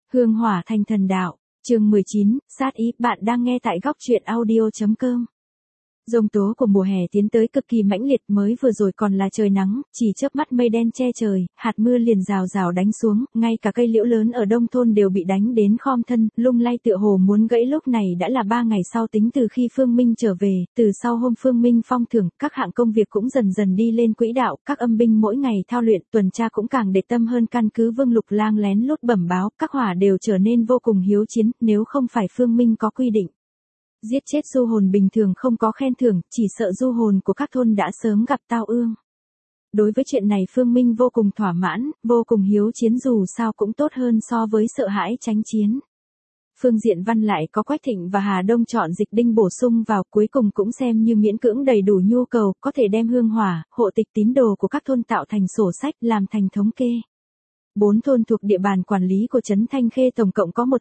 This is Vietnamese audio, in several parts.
Hương hỏa thành thần đạo, chương 19, sát ý, bạn đang nghe tại góc truyện audio.com. Giông tố của mùa hè tiến tới cực kỳ mãnh liệt, mới vừa rồi còn là trời nắng, chỉ chớp mắt mây đen che trời, hạt mưa liền rào rào đánh xuống, ngay cả cây liễu lớn ở Đông Thôn đều bị đánh đến khom thân, lung lay tựa hồ muốn gãy. Lúc này đã là 3 ngày sau tính từ khi Phương Minh trở về, từ sau hôm Phương Minh phong thưởng, các hạng công việc cũng dần dần đi lên quỹ đạo, các âm binh mỗi ngày thao luyện, tuần tra cũng càng để tâm hơn. Căn cứ Vương Lục Lang lén lút bẩm báo, các hỏa đều trở nên vô cùng hiếu chiến, nếu không phải Phương Minh có quy định giết chết du hồn bình thường không có khen thưởng, chỉ sợ du hồn của các thôn đã sớm gặp tao ương. Đối với chuyện này Phương Minh vô cùng thỏa mãn, vô cùng hiếu chiến, dù sao cũng tốt hơn so với sợ hãi tránh chiến. Phương diện văn lại có Quách Thịnh và Hà Đông chọn Dịch Đinh bổ sung vào, cuối cùng cũng xem như miễn cưỡng đầy đủ nhu cầu, có thể đem hương hỏa, hộ tịch tín đồ của các thôn tạo thành sổ sách, làm thành thống kê. 4 thôn thuộc địa bàn quản lý của trấn Thanh Khê tổng cộng có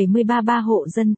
173 hộ dân,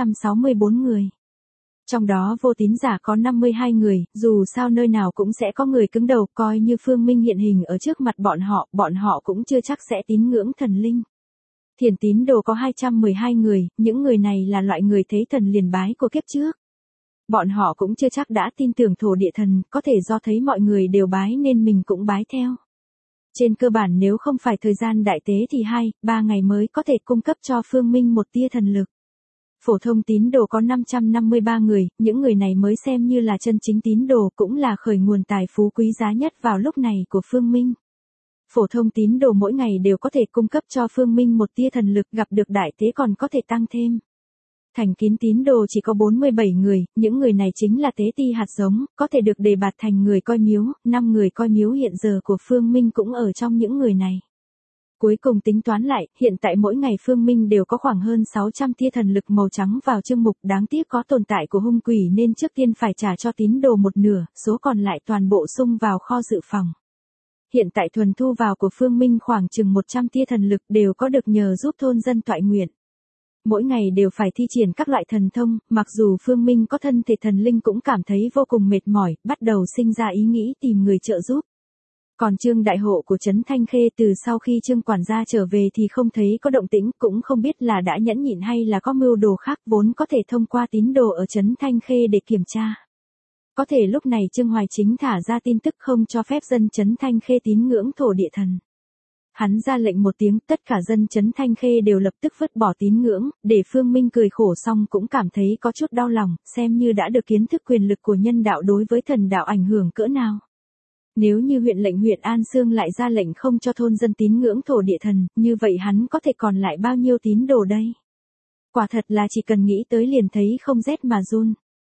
864 người. Trong đó vô tín giả có 52 người, dù sao nơi nào cũng sẽ có người cứng đầu, coi như Phương Minh hiện hình ở trước mặt bọn họ cũng chưa chắc sẽ tín ngưỡng thần linh. Thiền tín đồ có 212 người, những người này là loại người thấy thần liền bái của kiếp trước. Bọn họ cũng chưa chắc đã tin tưởng thổ địa thần, có thể do thấy mọi người đều bái nên mình cũng bái theo. Trên cơ bản nếu không phải thời gian đại tế thì 2-3 ngày mới có thể cung cấp cho Phương Minh một tia thần lực. Phổ thông tín đồ có 553 người, những người này mới xem như là chân chính tín đồ, cũng là khởi nguồn tài phú quý giá nhất vào lúc này của Phương Minh. Phổ thông tín đồ mỗi ngày đều có thể cung cấp cho Phương Minh một tia thần lực, gặp được đại tế còn có thể tăng thêm. Thành kín tín đồ chỉ có 47 người, những người này chính là tế ti hạt giống, có thể được đề bạt thành người coi miếu, 5 người coi miếu hiện giờ của Phương Minh cũng ở trong những người này. Cuối cùng tính toán lại, hiện tại mỗi ngày Phương Minh đều có khoảng hơn 600 tia thần lực màu trắng vào chương mục, đáng tiếc có tồn tại của hung quỷ nên trước tiên phải trả cho tín đồ một nửa, số còn lại toàn bộ sung vào kho dự phòng. Hiện tại thuần thu vào của Phương Minh khoảng chừng 100 tia thần lực đều có được nhờ giúp thôn dân toại nguyện. Mỗi ngày đều phải thi triển các loại thần thông, mặc dù Phương Minh có thân thể thần linh cũng cảm thấy vô cùng mệt mỏi, bắt đầu sinh ra ý nghĩ tìm người trợ giúp. Còn Trương đại hộ của trấn Thanh Khê từ sau khi Trương quản gia trở về thì không thấy có động tĩnh, cũng không biết là đã nhẫn nhịn hay là có mưu đồ khác, vốn có thể thông qua tín đồ ở trấn Thanh Khê để kiểm tra. Có thể lúc này Trương Hoài Chính thả ra tin tức không cho phép dân trấn Thanh Khê tín ngưỡng thổ địa thần. Hắn ra lệnh một tiếng, tất cả dân trấn Thanh Khê đều lập tức vứt bỏ tín ngưỡng, để Phương Minh cười khổ xong cũng cảm thấy có chút đau lòng, xem như đã được kiến thức quyền lực của nhân đạo đối với thần đạo ảnh hưởng cỡ nào. Nếu như huyện An Xương lại ra lệnh không cho thôn dân tín ngưỡng thổ địa thần, như vậy hắn có thể còn lại bao nhiêu tín đồ đây? Quả thật là chỉ cần nghĩ tới liền thấy không rét mà run.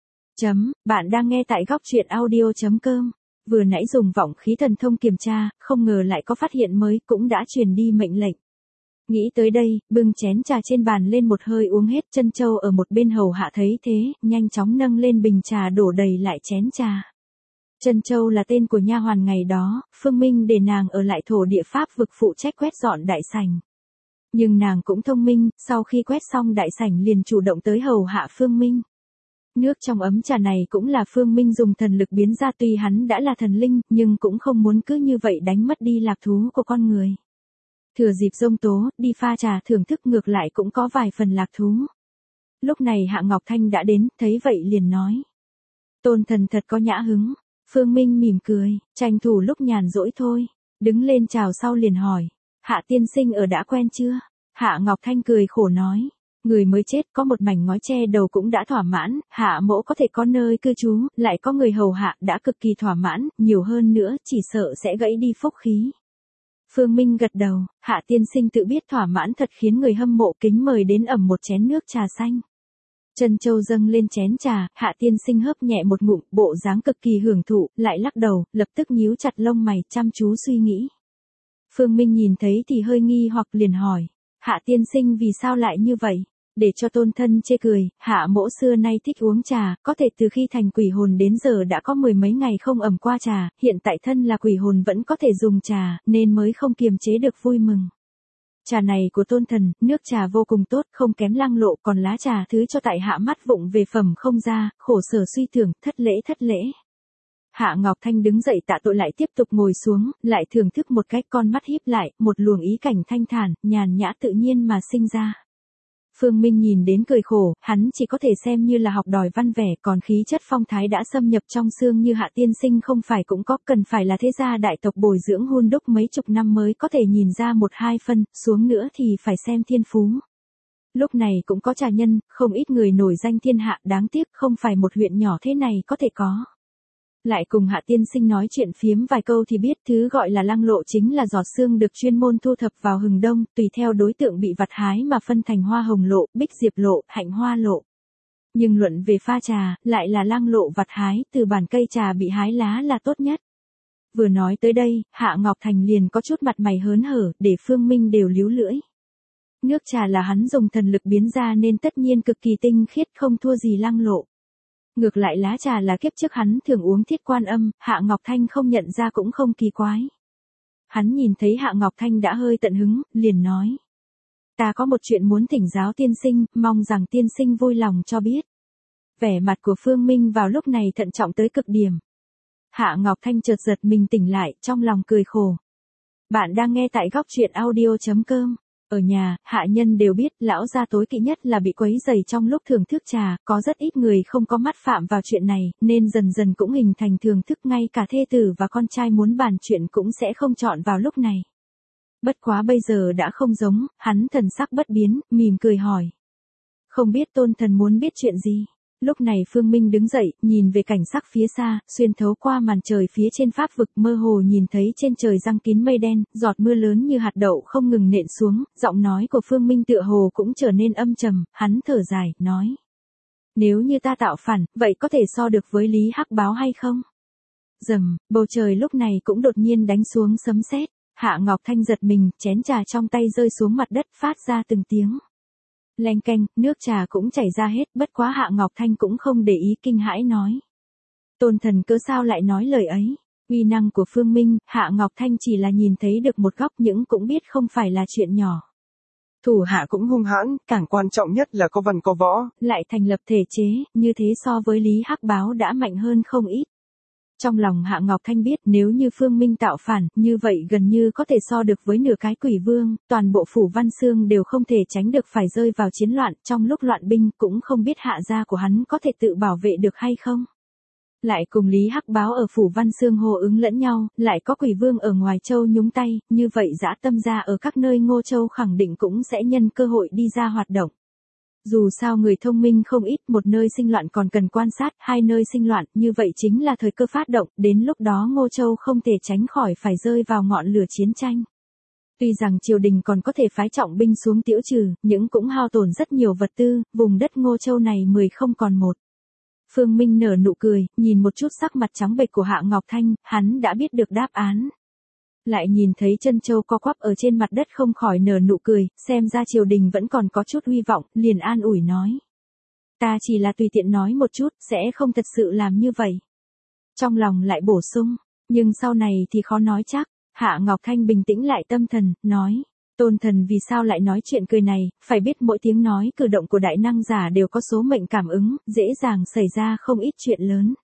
Bạn đang nghe tại góc truyện audio.com. Vừa nãy dùng vọng khí thần thông kiểm tra, không ngờ lại có phát hiện mới, cũng đã truyền đi mệnh lệnh. Nghĩ tới đây, bưng chén trà trên bàn lên một hơi uống hết. Trân Châu ở một bên hầu hạ thấy thế, nhanh chóng nâng lên bình trà đổ đầy lại chén trà. Trân Châu là tên của nha hoàn ngày đó, Phương Minh để nàng ở lại thổ địa pháp vực phụ trách quét dọn đại sảnh. Nhưng nàng cũng thông minh, sau khi quét xong đại sảnh liền chủ động tới hầu hạ Phương Minh. Nước trong ấm trà này cũng là Phương Minh dùng thần lực biến ra, tuy hắn đã là thần linh, nhưng cũng không muốn cứ như vậy đánh mất đi lạc thú của con người. Thừa dịp giông tố, đi pha trà thưởng thức ngược lại cũng có vài phần lạc thú. Lúc này Hạ Ngọc Thanh đã đến, thấy vậy liền nói. Tôn thần thật có nhã hứng. Phương Minh mỉm cười, tranh thủ lúc nhàn rỗi thôi. Đứng lên chào sau liền hỏi. Hạ tiên sinh ở đã quen chưa? Hạ Ngọc Thanh cười khổ nói. Người mới chết có một mảnh ngói che đầu cũng đã thỏa mãn, Hạ mỗ có thể có nơi cư trú, lại có người hầu hạ đã cực kỳ thỏa mãn, nhiều hơn nữa chỉ sợ sẽ gãy đi phúc khí. Phương Minh gật đầu, Hạ tiên sinh tự biết thỏa mãn thật khiến người hâm mộ, kính mời đến ẩm một chén nước trà xanh. Trân Châu dâng lên chén trà, Hạ tiên sinh hớp nhẹ một ngụm, bộ dáng cực kỳ hưởng thụ, lại lắc đầu, lập tức nhíu chặt lông mày, chăm chú suy nghĩ. Phương Minh nhìn thấy thì hơi nghi hoặc liền hỏi, Hạ tiên sinh vì sao lại như vậy? Để cho tôn thân chê cười, Hạ mỗ xưa nay thích uống trà, có thể từ khi thành quỷ hồn đến giờ đã có 10 mấy ngày không ẩm qua trà, hiện tại thân là quỷ hồn vẫn có thể dùng trà, nên mới không kiềm chế được vui mừng. Trà này của tôn thần, nước trà vô cùng tốt, không kém Lăng Lộ, còn lá trà thứ cho tại hạ mắt vụng về phẩm không ra, khổ sở suy tưởng, thất lễ. Hạ Ngọc Thanh đứng dậy tạ tội lại tiếp tục ngồi xuống, lại thưởng thức một cái, con mắt híp lại, một luồng ý cảnh thanh thản, nhàn nhã tự nhiên mà sinh ra. Phương Minh nhìn đến cười khổ, hắn chỉ có thể xem như là học đòi văn vẻ, còn khí chất phong thái đã xâm nhập trong xương như Hạ tiên sinh không phải cũng có, cần phải là thế gia đại tộc bồi dưỡng hun đúc mấy chục năm mới có thể nhìn ra một hai phân, xuống nữa thì phải xem thiên phú. Lúc này cũng có trà nhân, không ít người nổi danh thiên hạ, đáng tiếc không phải một huyện nhỏ thế này có thể có. Lại cùng Hạ tiên sinh nói chuyện phiếm vài câu thì biết thứ gọi là lăng lộ chính là giọt xương được chuyên môn thu thập vào hừng đông, tùy theo đối tượng bị vặt hái mà phân thành hoa hồng lộ, bích diệp lộ, hạnh hoa lộ. Nhưng luận về pha trà, lại là lăng lộ vặt hái từ bản cây trà bị hái lá là tốt nhất. Vừa nói tới đây, Hạ Ngọc Thành liền có chút mặt mày hớn hở, để Phương Minh đều líu lưỡi. Nước trà là hắn dùng thần lực biến ra nên tất nhiên cực kỳ tinh khiết, không thua gì lăng lộ. Ngược lại lá trà là kiếp trước hắn thường uống Thiết Quan Âm, Hạ Ngọc Thanh không nhận ra cũng không kỳ quái. Hắn nhìn thấy Hạ Ngọc Thanh đã hơi tận hứng, liền nói. Ta có một chuyện muốn thỉnh giáo tiên sinh, mong rằng tiên sinh vui lòng cho biết. Vẻ mặt của Phương Minh vào lúc này thận trọng tới cực điểm. Hạ Ngọc Thanh chợt giật mình tỉnh lại, trong lòng cười khổ. Bạn đang nghe tại góc truyện audio.com. Ở nhà, hạ nhân đều biết, lão gia tối kỵ nhất là bị quấy rầy trong lúc thưởng thức trà, có rất ít người không có mắt phạm vào chuyện này, nên dần dần cũng hình thành thưởng thức, ngay cả thê tử và con trai muốn bàn chuyện cũng sẽ không chọn vào lúc này. Bất quá bây giờ đã không giống, hắn thần sắc bất biến, mỉm cười hỏi. Không biết tôn thần muốn biết chuyện gì? Lúc này Phương Minh đứng dậy, nhìn về cảnh sắc phía xa, xuyên thấu qua màn trời phía trên pháp vực, mơ hồ nhìn thấy trên trời giăng kín mây đen, giọt mưa lớn như hạt đậu không ngừng nện xuống, giọng nói của Phương Minh tựa hồ cũng trở nên âm trầm, hắn thở dài, nói. Nếu như ta tạo phản, vậy có thể so được với Lý Hắc Báo hay không? Rầm, bầu trời lúc này cũng đột nhiên đánh xuống sấm sét. Hạ Ngọc Thanh giật mình, chén trà trong tay rơi xuống mặt đất phát ra từng tiếng. Leng keng, nước trà cũng chảy ra hết, bất quá Hạ Ngọc Thanh cũng không để ý, kinh hãi nói. Tôn thần cớ sao lại nói lời ấy? Uy năng của Phương Minh, Hạ Ngọc Thanh chỉ là nhìn thấy được một góc, nhưng cũng biết không phải là chuyện nhỏ. Thủ hạ cũng hung hãn, càng quan trọng nhất là có văn có võ. Lại thành lập thể chế, như thế so với Lý Hắc Báo đã mạnh hơn không ít. Trong lòng Hạ Ngọc Thanh biết nếu như Phương Minh tạo phản, như vậy gần như có thể so được với nửa cái quỷ vương, toàn bộ phủ Văn Xương đều không thể tránh được phải rơi vào chiến loạn, trong lúc loạn binh cũng không biết hạ gia của hắn có thể tự bảo vệ được hay không. Lại cùng Lý Hắc Báo ở phủ Văn Xương hô ứng lẫn nhau, lại có quỷ vương ở ngoài châu nhúng tay, như vậy dã tâm gia ở các nơi Ngô Châu khẳng định cũng sẽ nhân cơ hội đi ra hoạt động. Dù sao người thông minh không ít, một nơi sinh loạn còn cần quan sát, hai nơi sinh loạn, như vậy chính là thời cơ phát động, đến lúc đó Ngô Châu không thể tránh khỏi phải rơi vào ngọn lửa chiến tranh. Tuy rằng triều đình còn có thể phái trọng binh xuống tiễu trừ, nhưng cũng hao tổn rất nhiều vật tư, vùng đất Ngô Châu này 10 không còn một. Phương Minh nở nụ cười, nhìn một chút sắc mặt trắng bệch của Hạ Ngọc Thanh, hắn đã biết được đáp án. Lại nhìn thấy chân châu co quắp ở trên mặt đất không khỏi nở nụ cười, xem ra triều đình vẫn còn có chút hy vọng, liền an ủi nói. Ta chỉ là tùy tiện nói một chút, sẽ không thật sự làm như vậy. Trong lòng lại bổ sung, nhưng sau này thì khó nói chắc. Hạ Ngọc Thanh bình tĩnh lại tâm thần, nói. Tôn thần vì sao lại nói chuyện cười này, phải biết mỗi tiếng nói cử động của đại năng giả đều có số mệnh cảm ứng, dễ dàng xảy ra không ít chuyện lớn.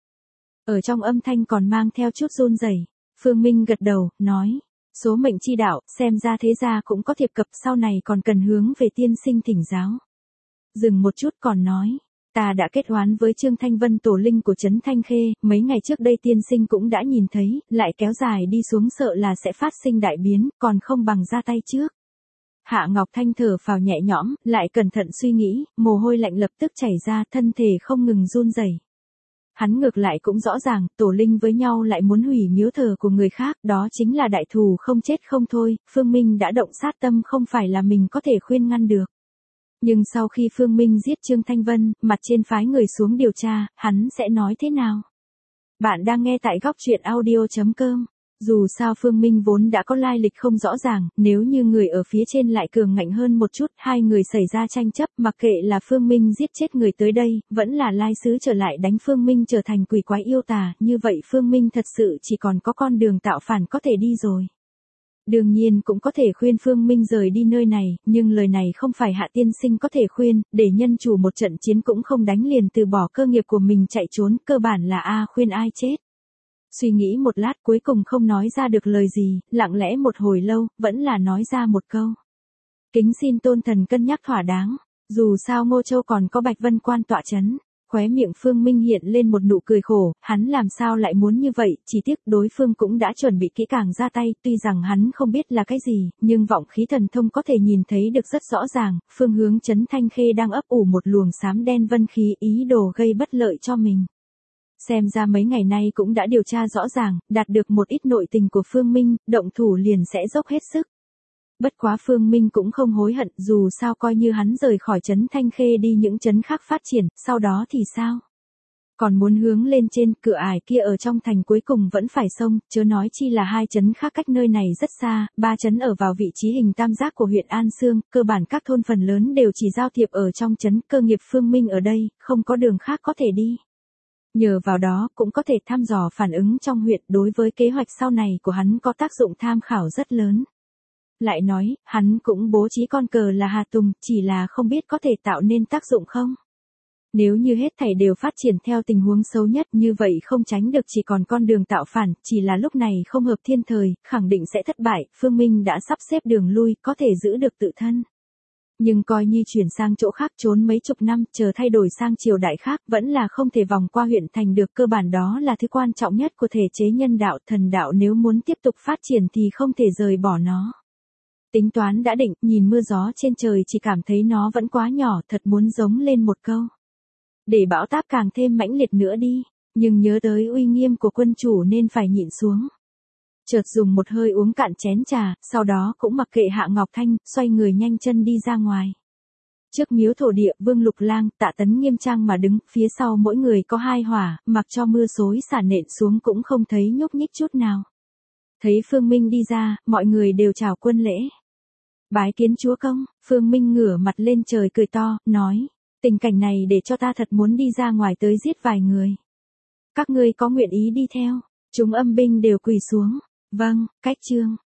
Ở trong âm thanh còn mang theo chút run rẩy. Phương Minh gật đầu, nói, số mệnh chi đạo, xem ra thế gia cũng có thiệp cập, sau này còn cần hướng về tiên sinh thỉnh giáo. Dừng một chút còn nói, ta đã kết oán với Trương Thanh Vân tổ linh của Trấn Thanh Khê, mấy ngày trước đây tiên sinh cũng đã nhìn thấy, lại kéo dài đi xuống sợ là sẽ phát sinh đại biến, còn không bằng ra tay trước. Hạ Ngọc Thanh thở phào nhẹ nhõm, lại cẩn thận suy nghĩ, mồ hôi lạnh lập tức chảy ra, thân thể không ngừng run rẩy. Hắn ngược lại cũng rõ ràng, tổ linh với nhau lại muốn hủy miếu thờ của người khác, đó chính là đại thù không chết không thôi, Phương Minh đã động sát tâm không phải là mình có thể khuyên ngăn được. Nhưng sau khi Phương Minh giết Trương Thanh Vân, mặt trên phái người xuống điều tra, hắn sẽ nói thế nào? Bạn đang nghe tại góc truyện audio.com. Dù sao Phương Minh vốn đã có lai lịch không rõ ràng, nếu như người ở phía trên lại cường ngạnh hơn một chút, hai người xảy ra tranh chấp, mặc kệ là Phương Minh giết chết người tới đây, vẫn là lai sứ trở lại đánh Phương Minh trở thành quỷ quái yêu tà, như vậy Phương Minh thật sự chỉ còn có con đường tạo phản có thể đi rồi. Đương nhiên cũng có thể khuyên Phương Minh rời đi nơi này, nhưng lời này không phải Hạ tiên sinh có thể khuyên, để nhân chủ một trận chiến cũng không đánh liền từ bỏ cơ nghiệp của mình chạy trốn, cơ bản là khuyên ai chết. Suy nghĩ một lát cuối cùng không nói ra được lời gì, lặng lẽ một hồi lâu, vẫn là nói ra một câu. Kính xin tôn thần cân nhắc thỏa đáng, dù sao Ngô Châu còn có Bạch Vân Quan tọa chấn. Khóe miệng Phương Minh hiện lên một nụ cười khổ, hắn làm sao lại muốn như vậy, chỉ tiếc đối phương cũng đã chuẩn bị kỹ càng ra tay, tuy rằng hắn không biết là cái gì, nhưng vọng khí thần thông có thể nhìn thấy được rất rõ ràng, phương hướng Trấn Thanh Khê đang ấp ủ một luồng xám đen vân khí ý đồ gây bất lợi cho mình. Xem ra mấy ngày nay cũng đã điều tra rõ ràng, đạt được một ít nội tình của Phương Minh, động thủ liền sẽ dốc hết sức. Bất quá Phương Minh cũng không hối hận, dù sao coi như hắn rời khỏi trấn Thanh Khê đi những trấn khác phát triển, sau đó thì sao? Còn muốn hướng lên trên, cửa ải kia ở trong thành cuối cùng vẫn phải xông, chớ nói chi là 2 trấn khác cách nơi này rất xa, 3 trấn ở vào vị trí hình tam giác của huyện An Xương, cơ bản các thôn phần lớn đều chỉ giao thiệp ở trong trấn, cơ nghiệp Phương Minh ở đây, không có đường khác có thể đi. Nhờ vào đó cũng có thể thăm dò phản ứng trong huyện, đối với kế hoạch sau này của hắn có tác dụng tham khảo rất lớn. Lại nói, hắn cũng bố trí con cờ là Hà Tùng, chỉ là không biết có thể tạo nên tác dụng không. Nếu như hết thảy đều phát triển theo tình huống xấu nhất như vậy không tránh được chỉ còn con đường tạo phản, chỉ là lúc này không hợp thiên thời, khẳng định sẽ thất bại, Phương Minh đã sắp xếp đường lui, có thể giữ được tự thân. Nhưng coi như chuyển sang chỗ khác trốn mấy chục năm, chờ thay đổi sang triều đại khác, vẫn là không thể vòng qua huyện thành được, cơ bản đó là thứ quan trọng nhất của thể chế nhân đạo, thần đạo nếu muốn tiếp tục phát triển thì không thể rời bỏ nó. Tính toán đã định, nhìn mưa gió trên trời chỉ cảm thấy nó vẫn quá nhỏ, thật muốn giống lên một câu. Để bão táp càng thêm mãnh liệt nữa đi, nhưng nhớ tới uy nghiêm của quân chủ nên phải nhịn xuống. Chợt dùng một hơi uống cạn chén trà, sau đó cũng mặc kệ Hạ Ngọc Thanh, xoay người nhanh chân đi ra ngoài. Trước miếu thổ địa, Vương Lục Lang, Tạ Tấn nghiêm trang mà đứng, phía sau mỗi người có 2 hỏa, mặc cho mưa xối xả nện xuống cũng không thấy nhúc nhích chút nào. Thấy Phương Minh đi ra, mọi người đều chào quân lễ. Bái kiến chúa công, Phương Minh ngửa mặt lên trời cười to, nói, tình cảnh này để cho ta thật muốn đi ra ngoài tới giết vài người. Các ngươi có nguyện ý đi theo? Chúng âm binh đều quỳ xuống. Vâng, cách chương.